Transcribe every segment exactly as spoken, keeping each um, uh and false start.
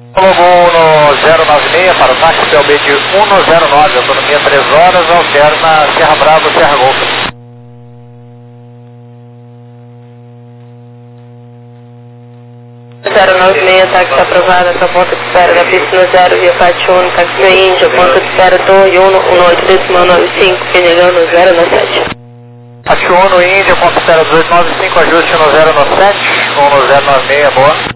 Globo um zero nove seis para o táxi P L B de um zero nove, autonomia três horas, alterna Serra Bravo, Serra Golf. zero nove seis, táxi aprovado, essa ponto de espera da pista no zero, via Pátio um, táxi Índia, ponto de espera do um, um oito decimal nove cinco, Penegando zero nove sete. Pátio um no Índia, ponto de espera dois nove cinco, ajuste no zero nove sete, um no zero nove seis, boa.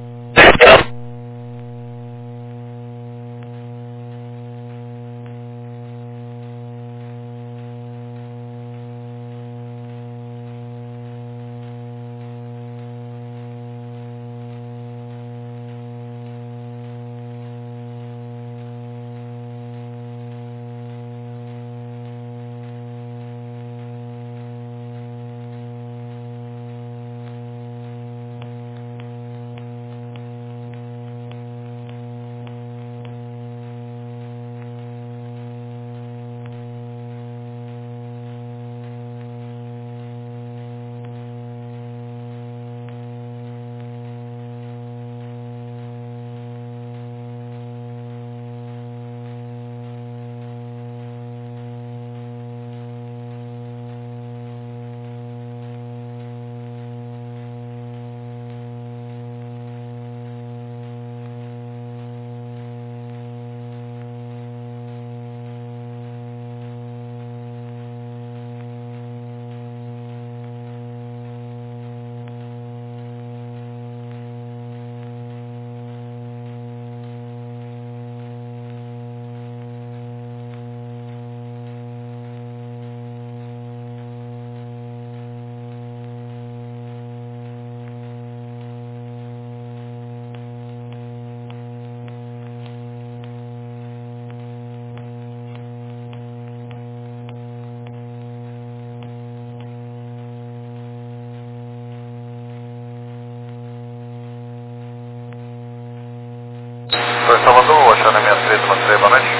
Senhor Salvador, Oceana sessenta e três, um três, boa noite.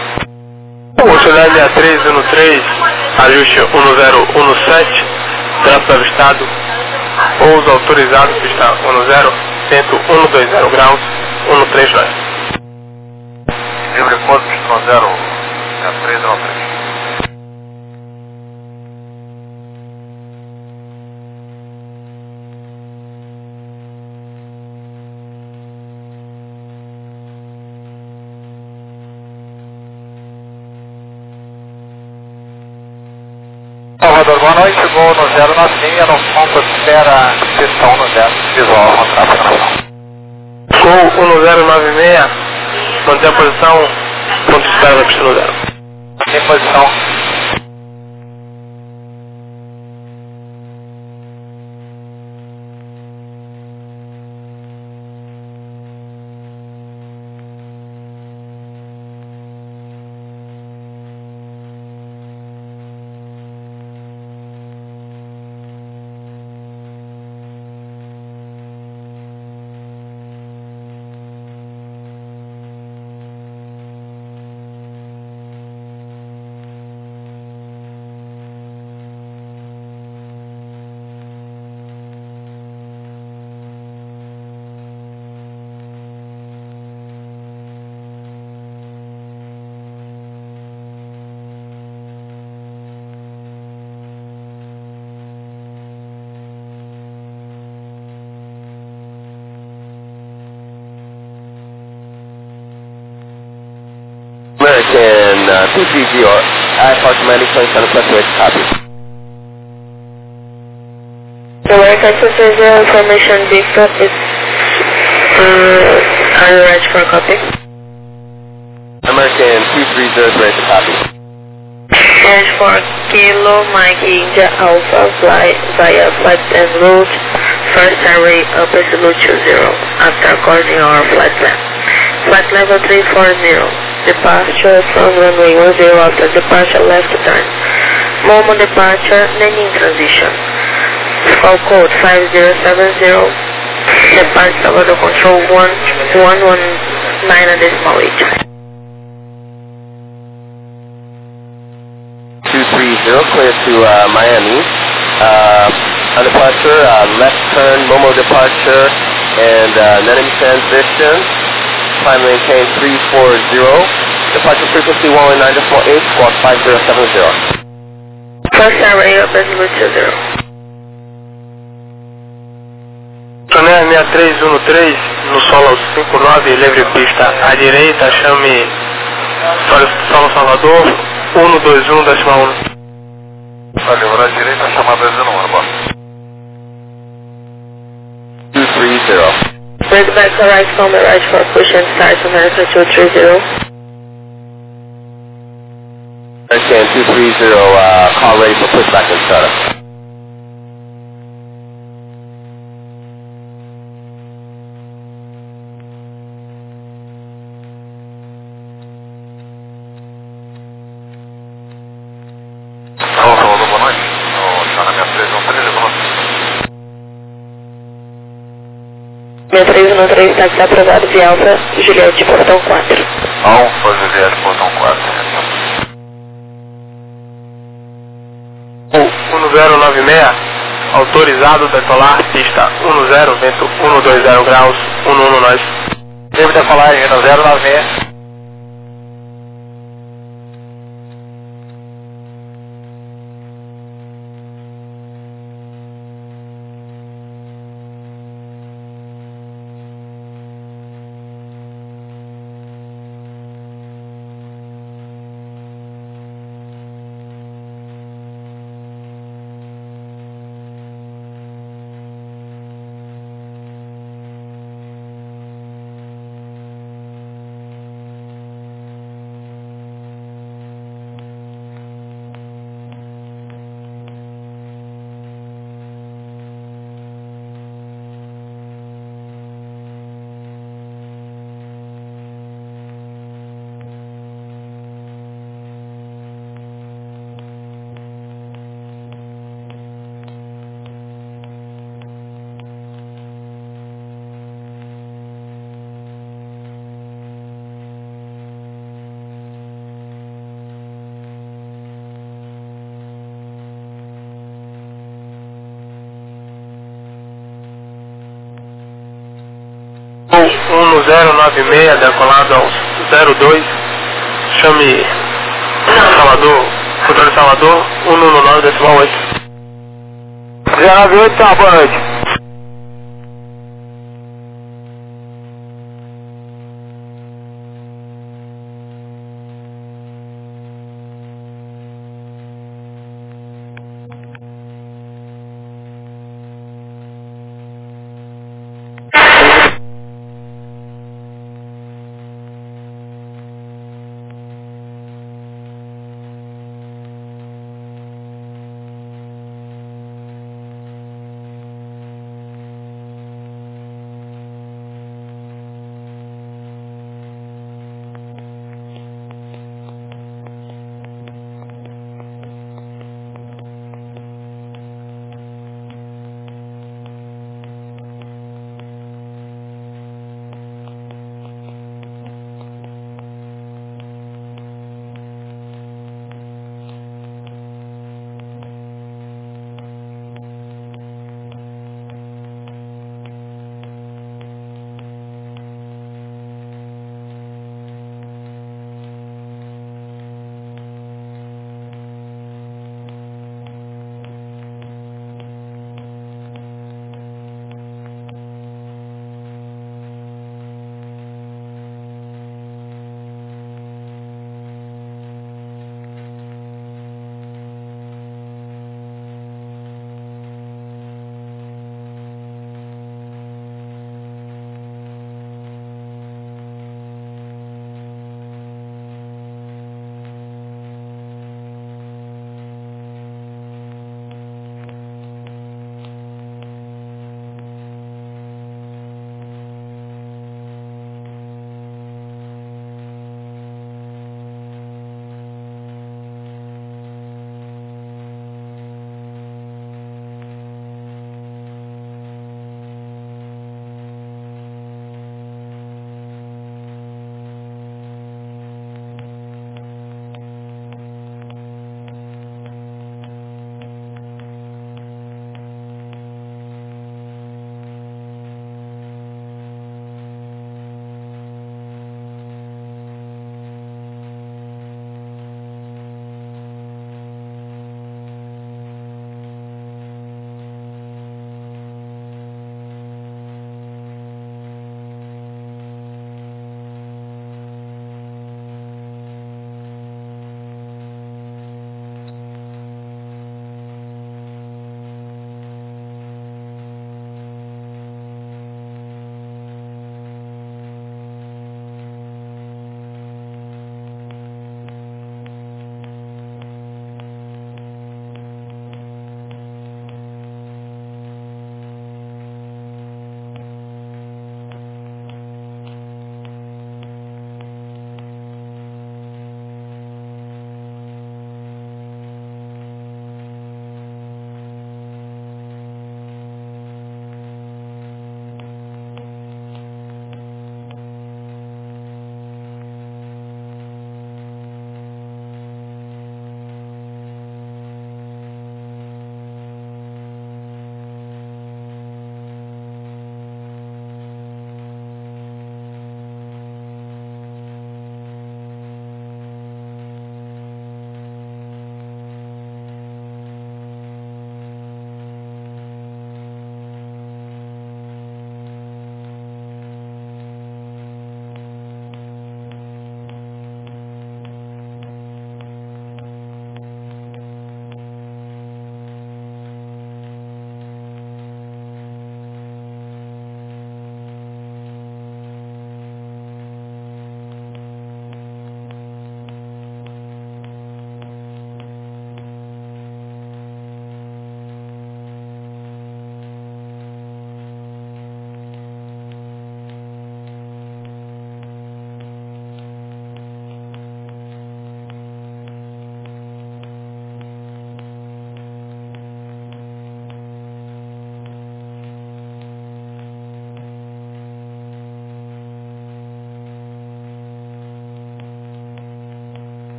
Oceana sessenta e três, um três, ajuste um zero um sete, tráfego avistado, pouso autorizado, pista um zero, vento cento e vinte graus, cento e trinta e nove. Livre pouso, pista um zero, sessenta e três, um três. Salvador, boa noite, vou no zero nove seis, no ponto de espera, pista um zero, visual, contrato. Gol um zero nove seis, manter a posição, ponto de espera da pista no zero. Em posição. American uh, two three zero, I Park Commanding Point, Center Fluctuate, copy. American two three zero, information Victor is, uh, are you ready for a copy? American two three zero is ready to copy. Ready for Kilo Mike India Alpha, fly via flight plan route, first array upper salute two zero, after according our flight plan. Flight level three four zero. Departure from runway one zero after departure left turn. Momo departure, landing transition. Call code five zero seven zero. Depart Salvador control one one one nine at decimal eight. two three zero, clear to uh, Miami. Uh, on departure, uh, left turn, Momo departure, and uh, Nenim transition. climb maintain three four zero. Departure frequency one one nine point eight, squawk five zero seven zero. First array up Zulu two zero. Tonel seis três um três, no solo cinco nove, livre pista à direita, chame solo Salvador, um dois um décima um. Valeu, à direita, chamada zero um, bora. two three zero. Break back to right from the right for push and start to America two three zero. Understand two three zero, uh, call ready for pushback and startup. Alô, Salvador, boa noite. O senhor na minha três um três, boa noite. seis três um três, táxi aprovado via Alfa, Juliette, portão quatro. Alfa, Juliette, portão quatro. um zero nove seis, autorizado decolar, pista um zero, vento um dois zero graus, um um nós. Devo decolar em zero nove seis. um zero nove seis, decolado ao zero dois, chame Salvador, controle Salvador, um um nove decimal oito. zero nove oito, tá, boa noite.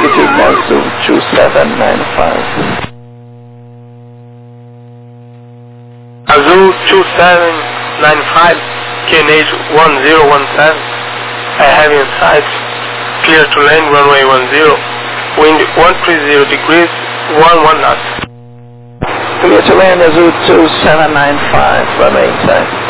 Altitude Azul two seven nine five. Azul two seven nine five, K N H one zero one seven. I have in sight, clear to land runway one zero, wind one three zero degrees, one one knots. Clear to land Azul two seven nine five, runway inside.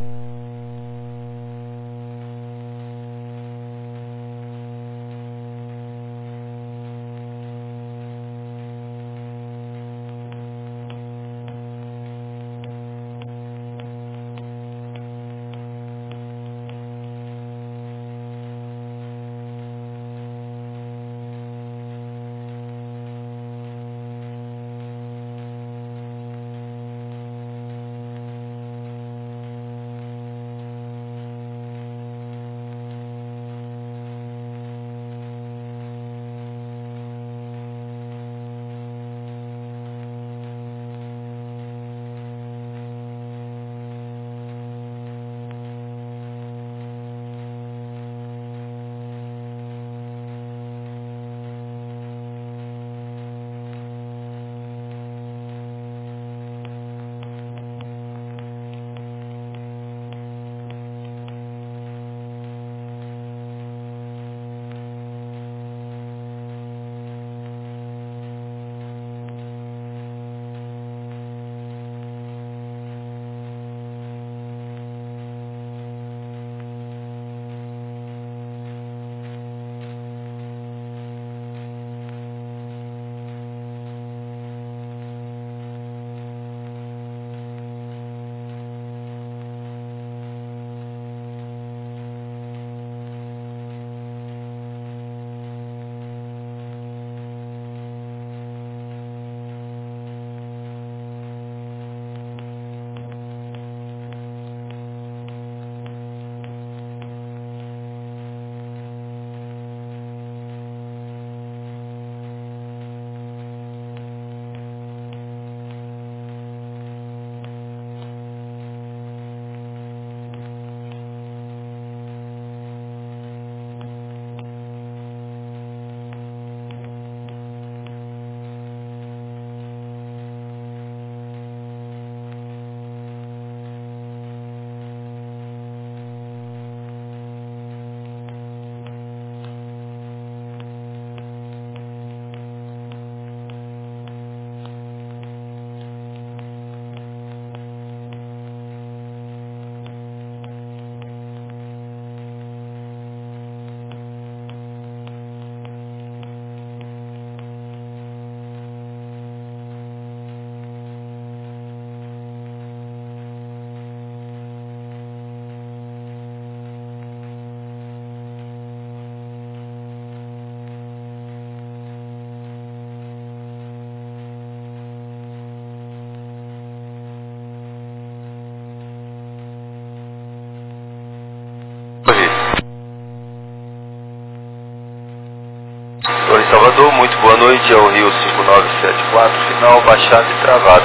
Salvador, muito boa noite, é o Rio cinco nove sete quatro, final baixado e travado.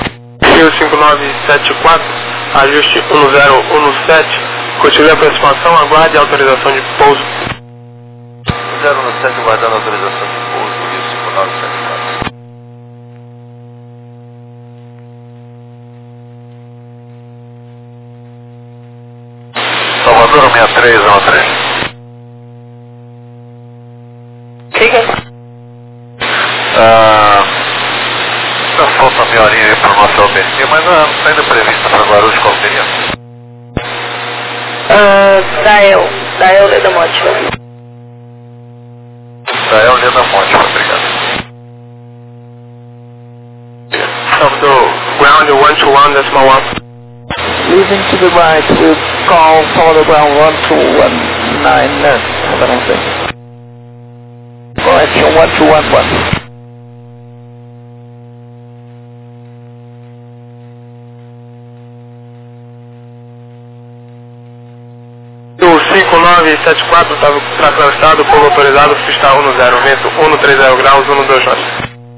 Rio cinco nove sete quatro, ajuste um zero um sete, continue a aproximação, aguarde a autorização de pouso. um zero um sete, aguardando a autorização de pouso, Rio cinco nove sete quatro. Salvador sessenta e três um três. Ah, falta meia horinha aí para o nosso L B C, mas não está ainda prevista para Guarulhos, qual seria? Uh, Dael, Dael Leda Monte. Dael Leda Monte, obrigado. Salvador, ground one two one, that's my one. Leaving to the right, we'll call Salvador ground one two one nine, uh, hold on a second. Correction one two one one. O cinco nove sete quatro estava atravessado, pouso autorizado, pista um zero, vento um três zero graus, um dois knots.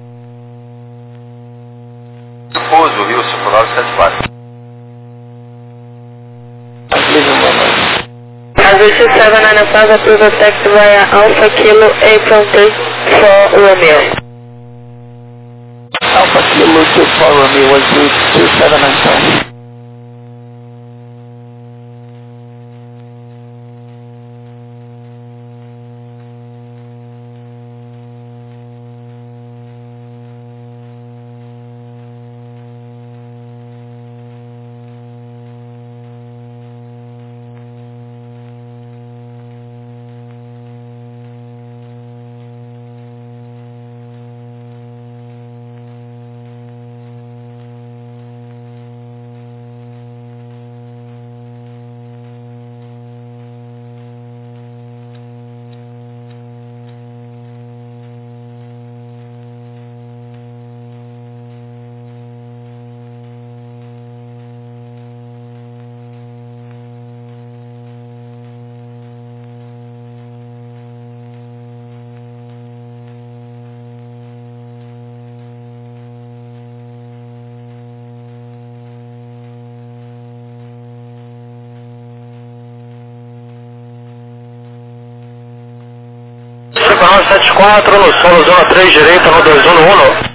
Pouso, Rio cinco nove sete quatro. Azul two seven nine five, approve a taxi via Alpha Kilo April three. for Romeo. Alpha Kilo two four Romeo was due two seven nine five. sete quatro no solo, zona três direita, no dois um no um.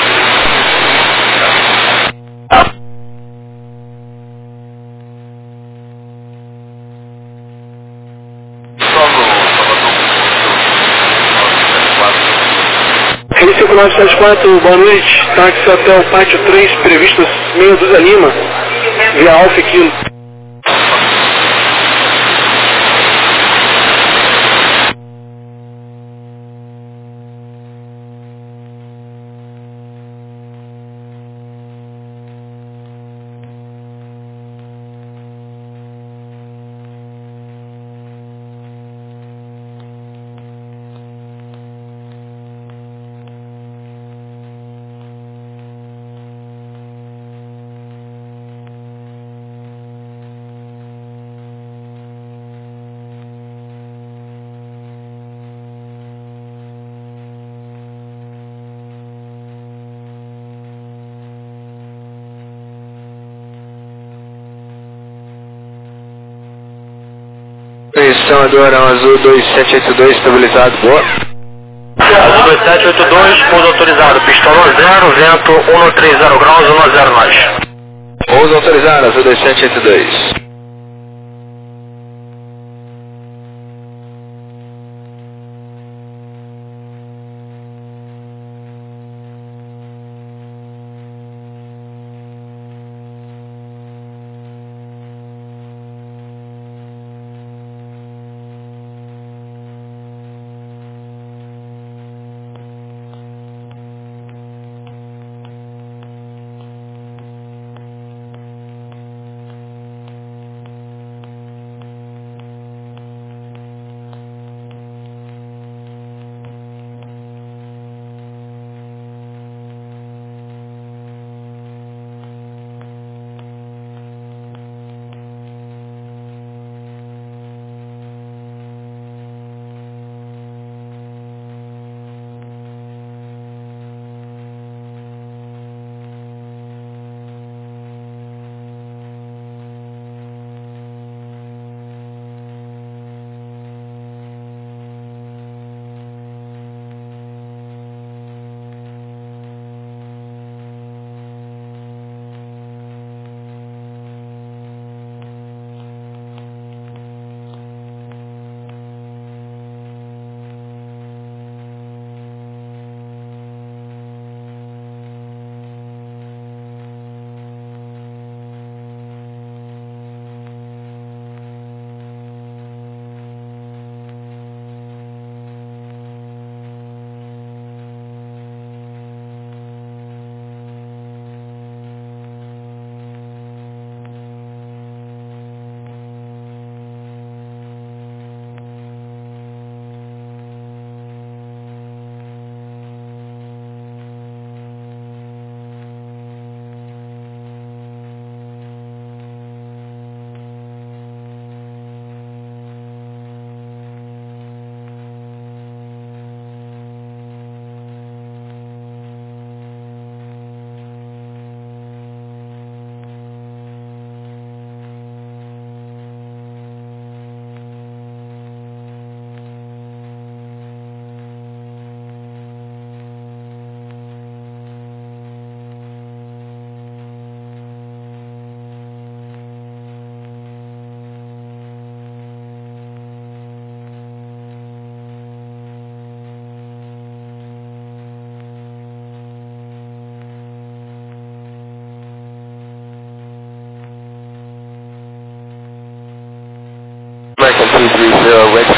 cinco nove sete quatro, boa noite. Táxi até o pátio três, previsto meia dúzia Lima, via Alfa Kilo. Atenção, Adorão Azul dois sete oito dois, estabilizado, boa. Azul dois sete oito dois, pouso autorizado, pistola zero, vento um três zero graus, um zero nós. Pouso autorizado, Azul dois sete oito dois.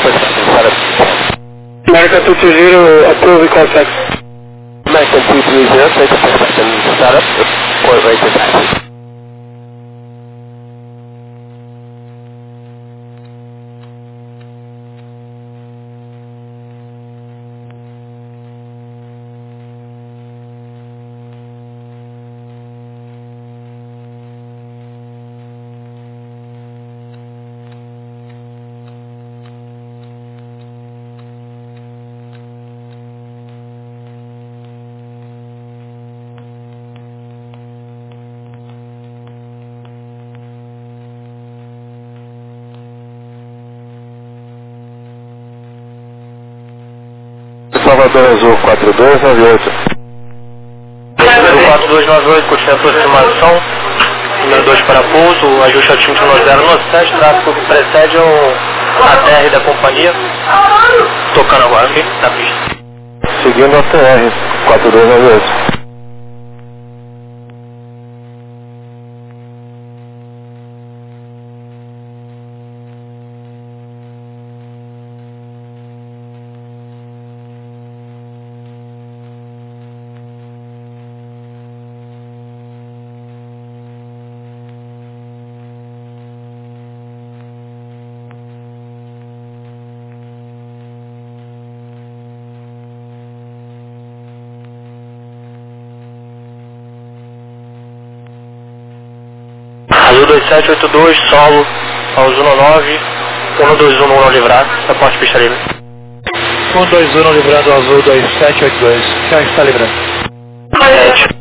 per second, setup. America two two zero, approve call taxi. American two three zero, take per second, setup, report rate to taxi. Salvador Azul quatro dois nove oito. Número quatro dois nove oito, continua a aproximação. Número dois para pouso, ajuste altimetro no zero no sete, tráfego que precede o a T R da companhia. Tocando agora, ok? Na pista. Seguindo a T R quatro dois nove oito. Azul dois sete oito dois, solo, Azul nove, um dois um não livrado, reporte pista livre. um dois um livrando Azul dois sete oito dois, já está livrando. sete.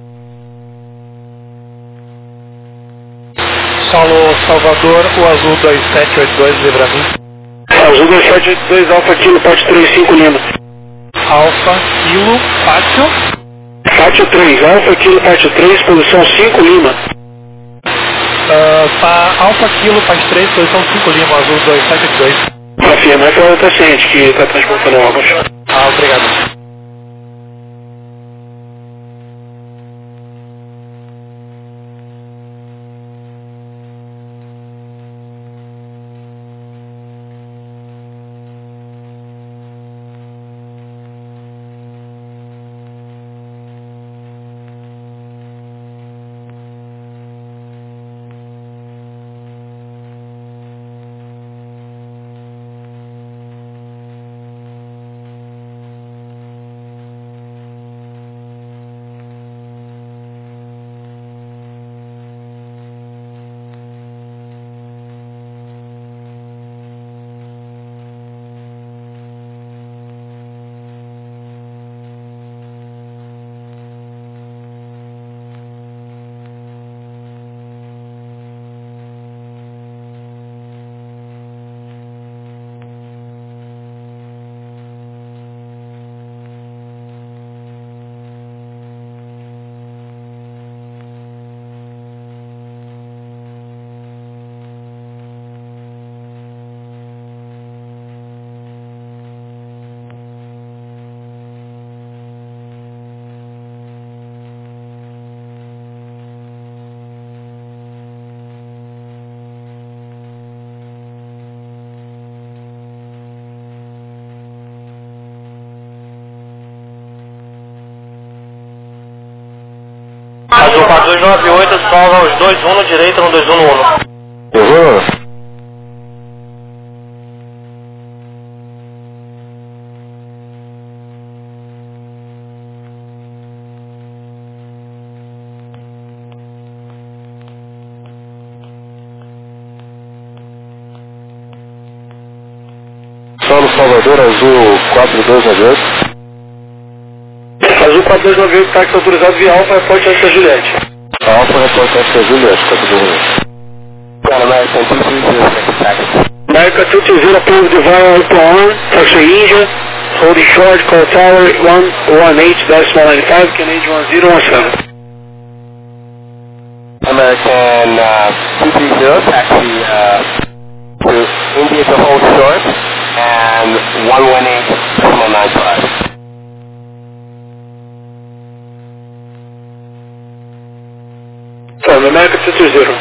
Solo Salvador, o Azul dois sete oito dois livrando. Azul dois sete oito dois, Alfa Kilo, pátio três cinco Lima. Alfa Kilo, pátio. Pátio três, Alfa Kilo, pátio três, posição cinco Lima. Uh, pa, Alfa Kilo, pátio três, posição cinco Lima, Azul dois sete oito dois. Afirma que é o outra ciente que está transportando águas. Ah, obrigado. Azul quatro dois nove oito, salva os dois um no direito no dois um no um. Uhum. Solo Salvador Azul quatro dois nove oito. Azul quatro dois nove oito, táxi autorizado via Alfa, reporte Santa Juliette. Alfa reporte Santa Juliette, quatro dois nove oito. American two three zero, take taxi. America two two zero, approved the via Open taxi India, holding short, call tower one one eight decimal nine five, Canadian one zero one seven. American uh, two three zero, taxi uh, to India to hold short, and one one eight decimal nine five. From America two two zero.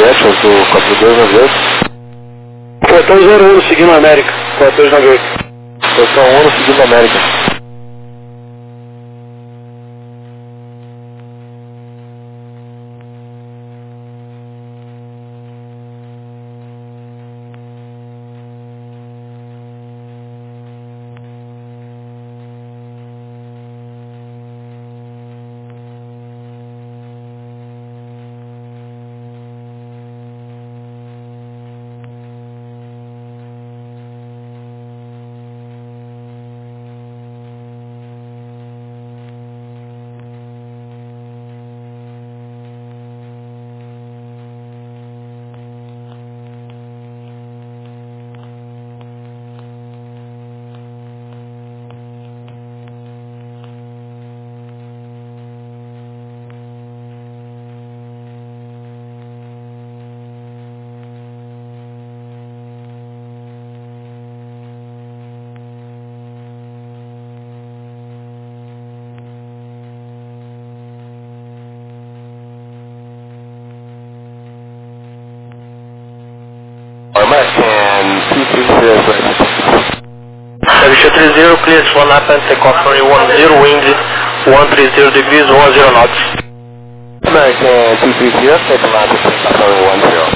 Juliette, do quatro dois nove oito. Portão zero um seguindo América, quatro dois nove oito. Portão um seguindo América. Service three zero, clear one up and take off runway one zero, wind one three zero degrees, one zero knots. American two three zero, take a line to take off runway one zero.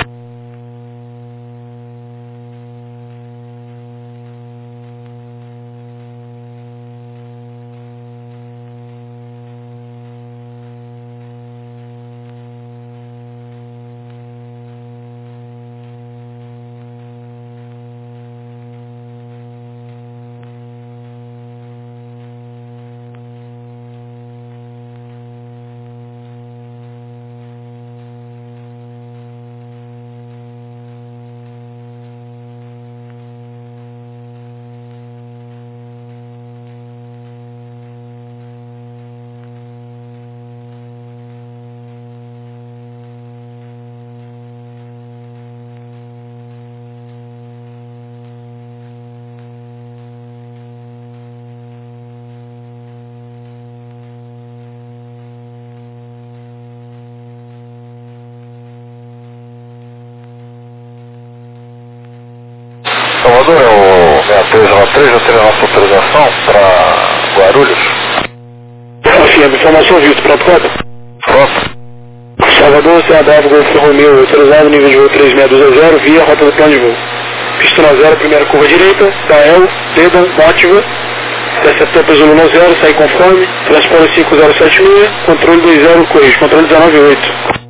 Salvador, é o seis três nove três, já tem a nossa autorização para Guarulhos. Confirma, informação visto, pronto, quatro. Pronto. Salvador, C A W, Golfo Romeo, autorizado, nível de voo três seis dois zero, via rota do plano de voo. Pista nove zero, primeira curva direita, Dael, Dedon, Mótiva, receptor peso um zero, sai conforme, transponder cinco zero sete seis, controle dois zero, corrige, controle dezenove oito.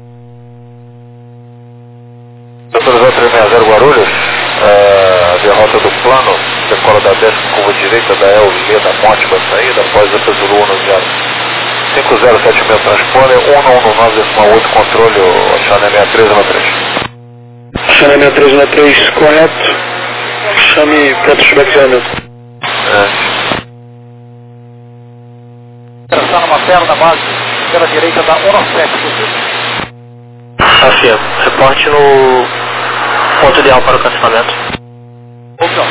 Autorizado três seis zero Guarulhos. Uh, derrota do plano, decola da décima curva direita da L V da Mótica saída, após a Peso um zero. cinco zero sete seis transponder, um um nove oito controle, o Channel seis três um três. Channel seis três um três, correto. Chame pronto, Schbeck Hamilton. É. Está numa perna na base pela direita da um sete, possível. Afirmo, reporte no ponto ideal para o cancelamento. Opção.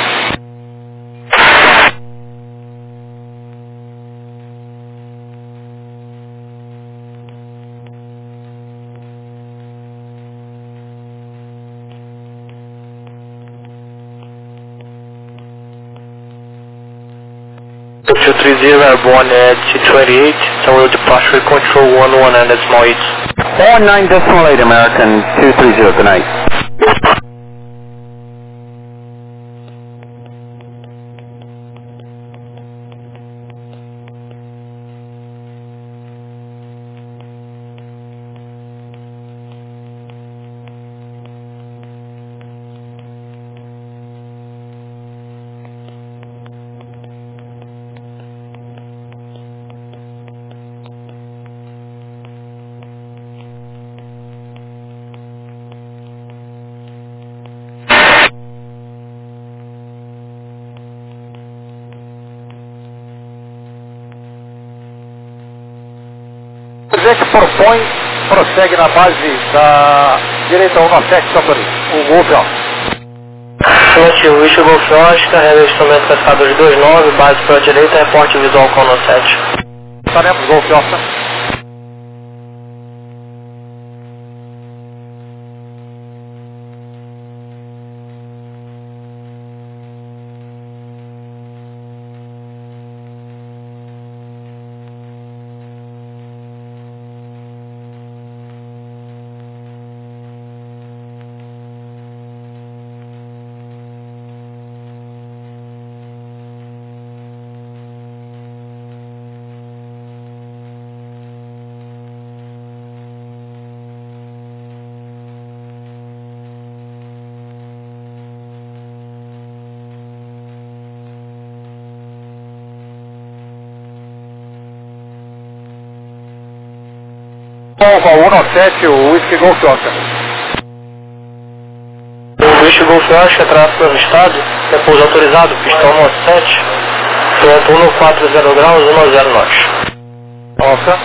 two three zero, airborne at twenty-eight, so we'll departure control one one and small eight. four nine decimal eight, American two three zero, good night. O que propõe, prossegue na base da direita um sete, Salvador. O Golf Alfa. Afirmativo, Vista Golf Norte, carrega o instrumento cascador de dois nove, base pela direita, reporte visual com um sete. Estaremos Golf Alfa. Alfa um sete, o Whisky Golf Oscar. O Whisky Golf Oscar, tráfego avistado, é pouso autorizado, pista um sete, vento cento e quarenta graus, dez knots. Oscar.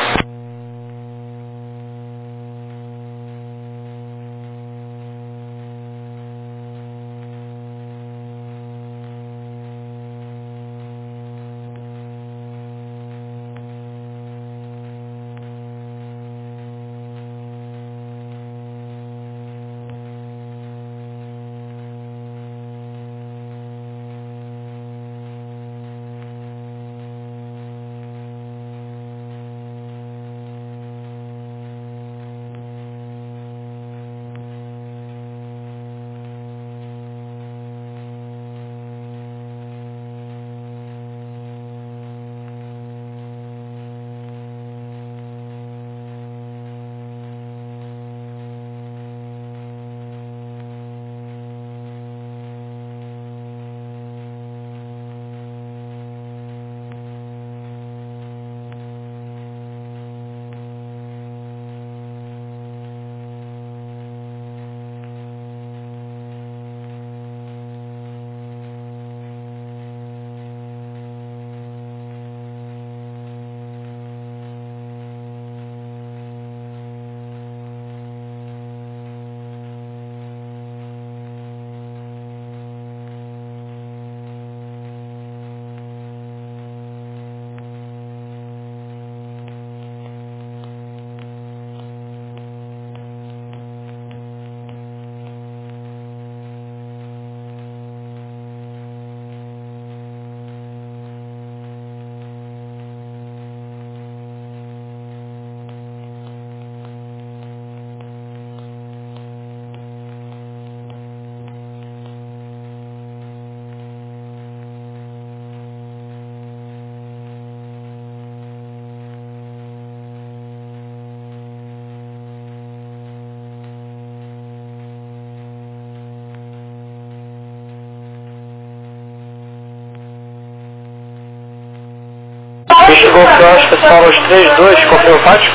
Whisky Golf Oscar, Solos três dois, confirma o pátio.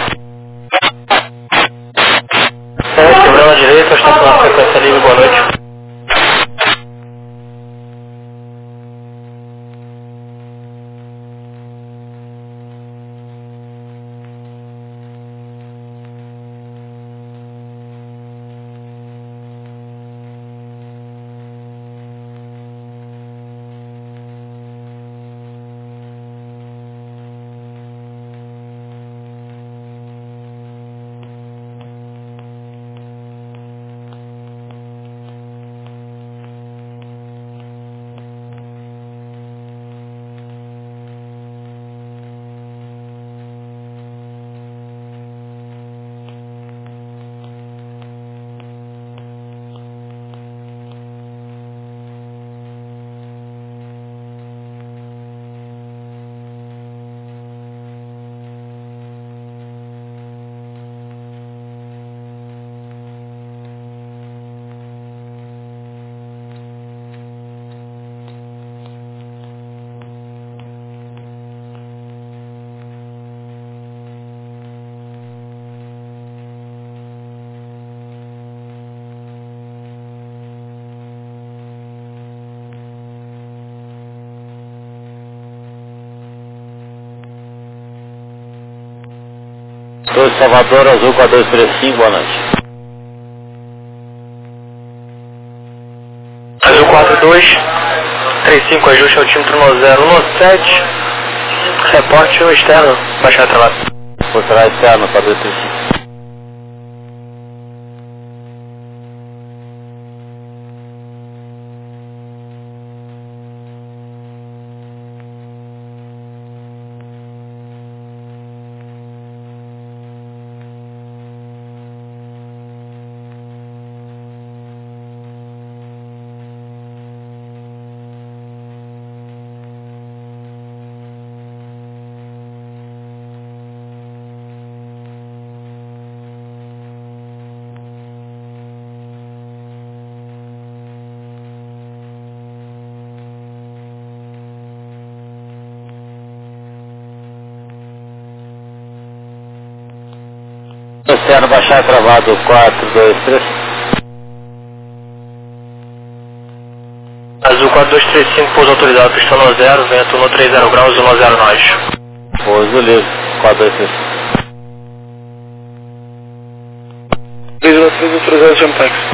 É, quebrando a direita, está com a frequência livre, boa noite. dois Salvador, Azul quatro dois três cinco, boa noite. Azul quatro dois três cinco, ajuste altímetro zero um sete, reporte o externo, baixar travado. Por trás externo, quatro dois três cinco. Oceano baixar travado quatro dois três. Azul quatro dois três cinco, pouso autorizado, pistão no zero, vento no trinta graus, um zero nós. Pouso livre, quatro dois três cinco. três zero três autorizado, chama táxi.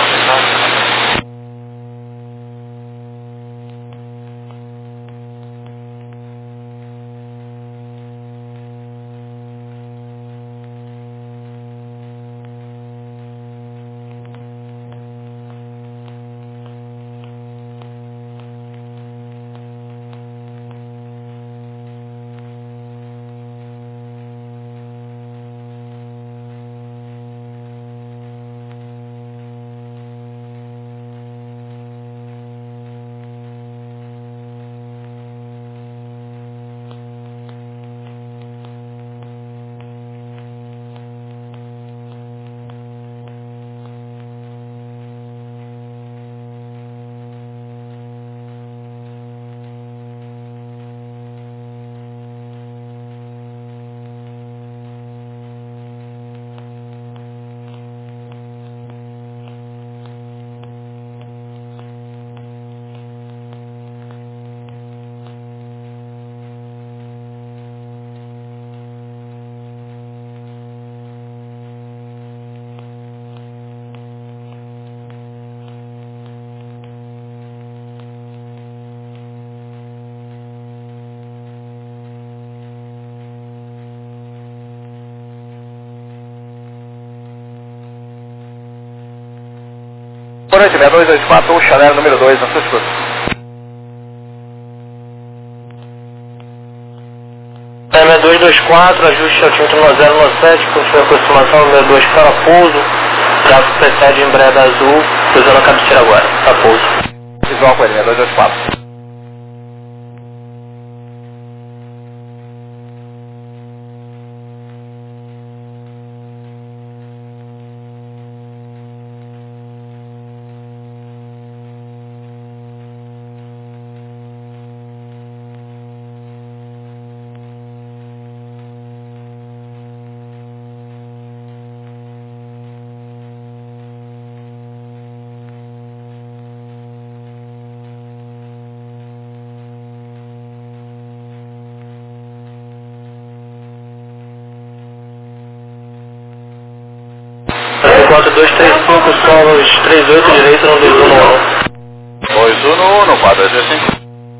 Boa noite, seis dois dois quatro, Chanel número dois, na sua escuta. seis dois dois quatro, ajuste altímetro no zero no sete, confirma aproximação número dois para pouso, tráfego precede em Breda Azul, usando a cabeceira agora, para pouso. Visual com ele, seis dois dois quatro. quatro dois três cinco, solos três oito, direito no dois um um. dois um um, quatro dois cinco.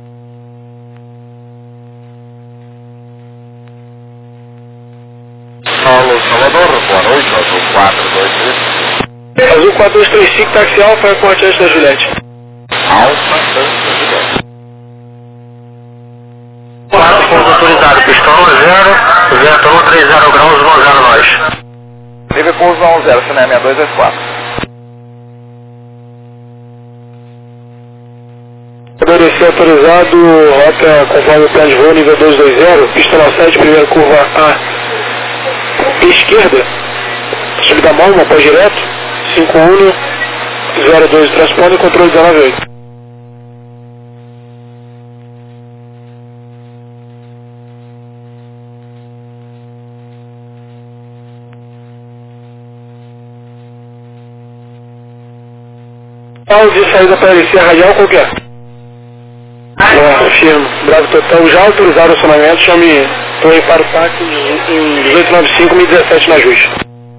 Solo Salvador, boa noite, Azul quatro dois três. Azul quatro dois três cinco, táxi Alfa, corte antes da Juliette. Alfa, antes da Juliette. quatro, pouso autorizado, pistão no zero, vento no trinta graus, um zero nós. Nível pouso um zero, Chanel seis dois dois quatro. Obedeci autorizado, rota conforme o plano de voo, nível dois dois zero, pista no sete, primeira curva A, esquerda, subida mão, uma pós direto, cinco um zero dois, transponder, controle dezenove oito. De saída para L C radial qualquer. É, firme. Bravo total, já autorizaram o acionamento, chame Torre para o táxi em dezoito noventa e cinco, mil e dezessete na Justa.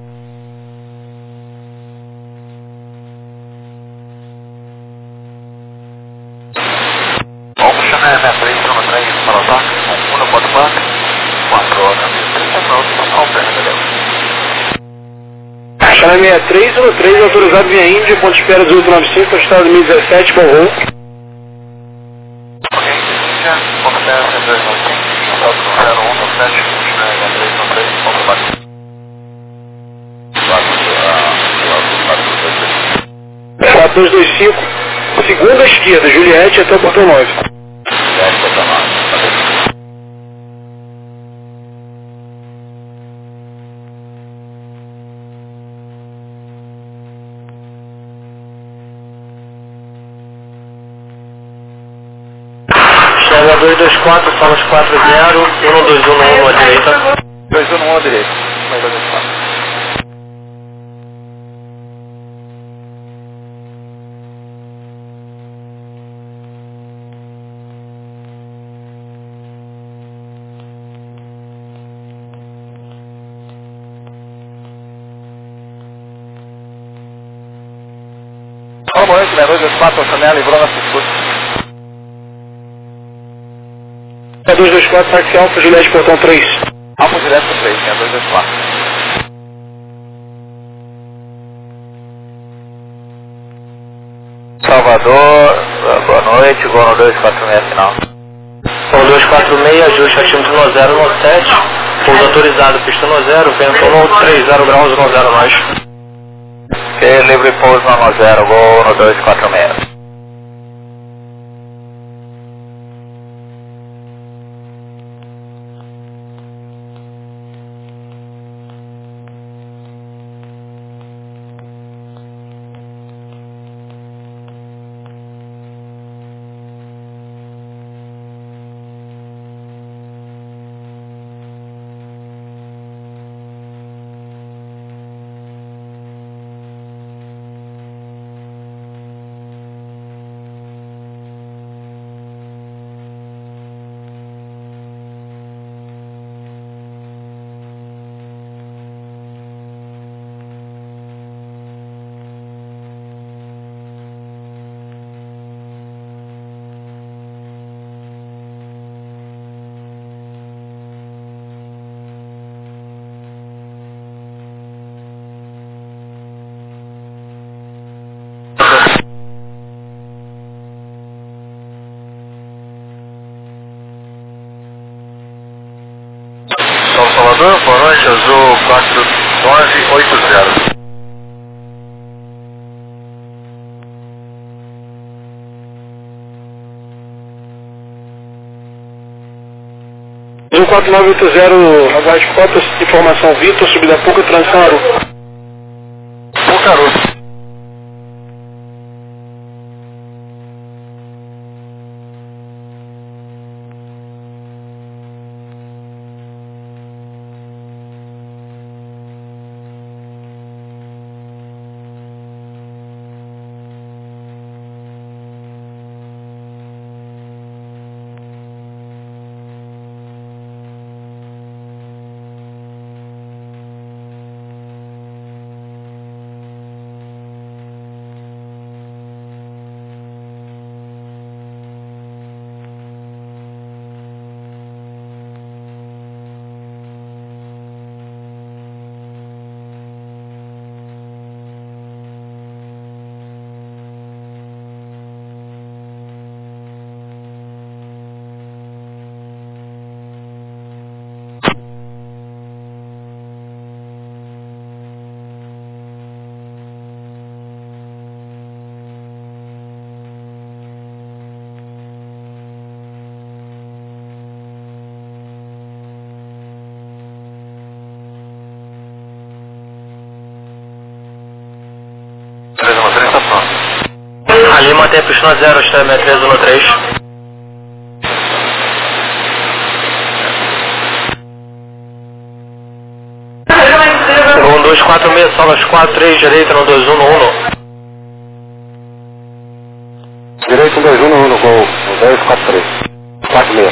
Vamos Chanel seis três um três para o táxi, um no quatro parque, quatro horas, trinta minutos, ao pé, entendeu? Chanel seis três um três, autorizado via Índia, ponto de espera dezoito noventa e cinco, estado mil e dezessete, bom voo. Ok, Índia, ponto terra seis dois nove cinco, estado zero um no sete, Chanel seis três um três, ponto parque. quatro dois dois cinco, segunda esquerda, Juliette até o portão nove. Juliette, portão nove. dois dois quatro, salas quatro zero, um dois um um à direita. dois um um à direita, mais dois quatro. seis dois dois quatro, Alfa livrou nosso escudo. seis dois dois quatro, táxi Alfa Juliette, portão três. Alfa Juliette três, seis dois dois quatro. Salvador, boa noite, Gol no dois quatro seis final. Gol dois quatro seis, ajuste atímetro no zero no sete, pouso autorizado, pista no zero, vento no três zero graus no zero nós. Ok, livre pouso no zero, Gol no dois quatro seis. Salvador, boa noite, Azul quatro nove oito zero. Azul quatro nove oito zero, aguarde cotas, informação Vitor, subida pouca, transição Aru. Pucaru. Ali mantém a pista no zero, está seis três um três. um dois quatro seis, solas quatro três, direita no dois um no um. Direito no dois um no um, Gol no dois quatro três. quatro seis.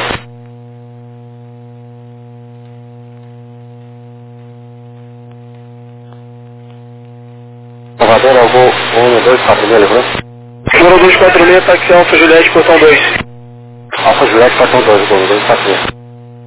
Salvador, ao Gol um no dois quatro seis, lembrou? Gol dois quatro seis, táxi Alfa Juliette, portão dois. Alfa Juliette, portão dois, Gol no dois quatro seis.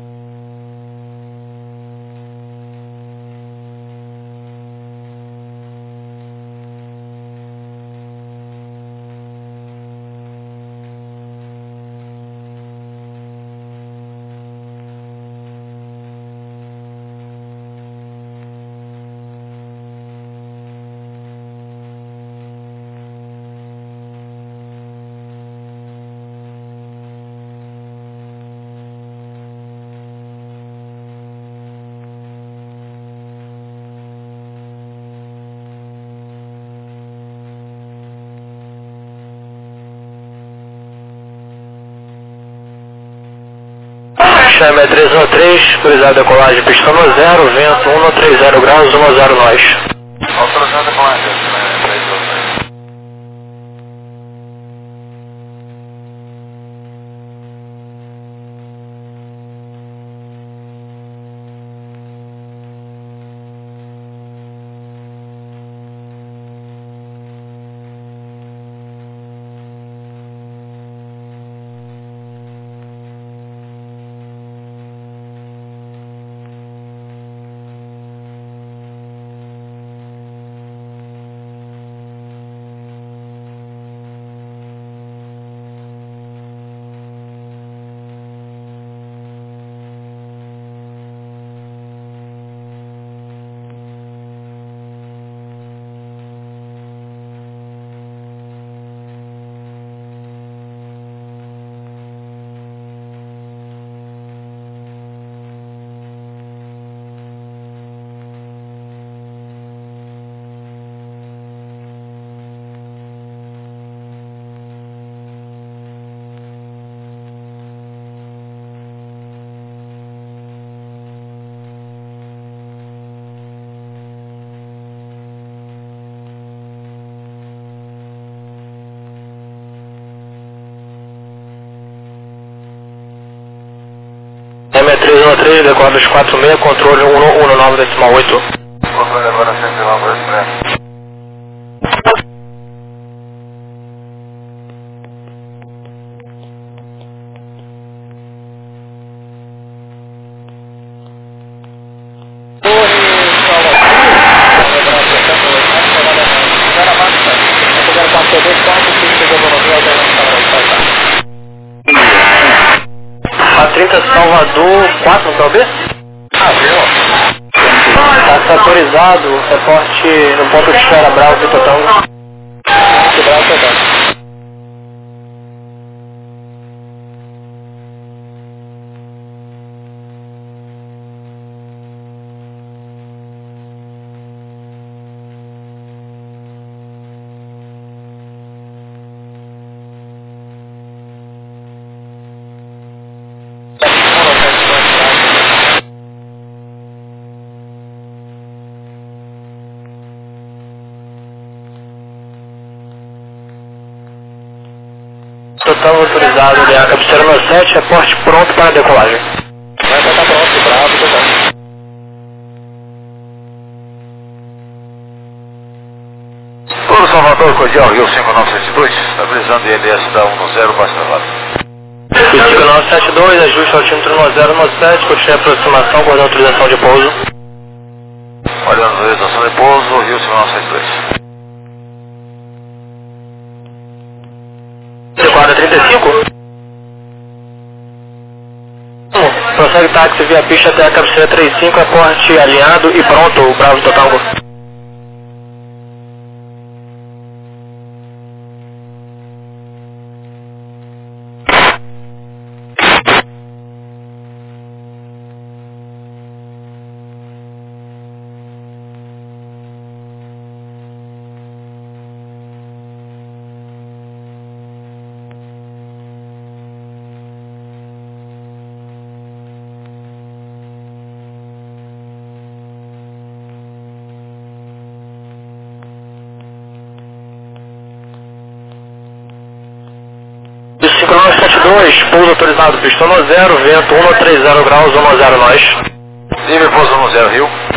Chame três um três, autorizado a decolagem, pista no zero, vento um no três zero graus, um zero nós. Autorizado a decolagem, três um três. M três um três, decola dos quatro seis, controle um um nove decimal oito. Controle agora cento e nove expresso. A trinta Salvador quatro, talvez? Ah, viu? Está autorizado, reporte no ponto de espera Bravo Vitor Tango. Bravo Vitor Tango. Total autorizado, L A cabeceira no sete, reporte pronto para decolagem. Vai estar pronto, Bravo, total. Todo Salvador, Cordial, Rio cinco nove sete dois, estabilizando I L S da um zero, baixa travada. cinco nove sete dois, ajuste altímetro um zero um sete, continue a aproximação, guardando autorização de pouso. Olhando a autorização de pouso, Rio cinco nove sete dois. Quadra trinta e cinco. Prossegue táxi via pista até a cabeceira trinta e cinco, aporte alinhado e pronto, Bravo Vitor Tango. cinco nove sete dois, pouso autorizado, pistão no zero, vento um trinta graus, um zero nós. Livre pouso no zero, Rio.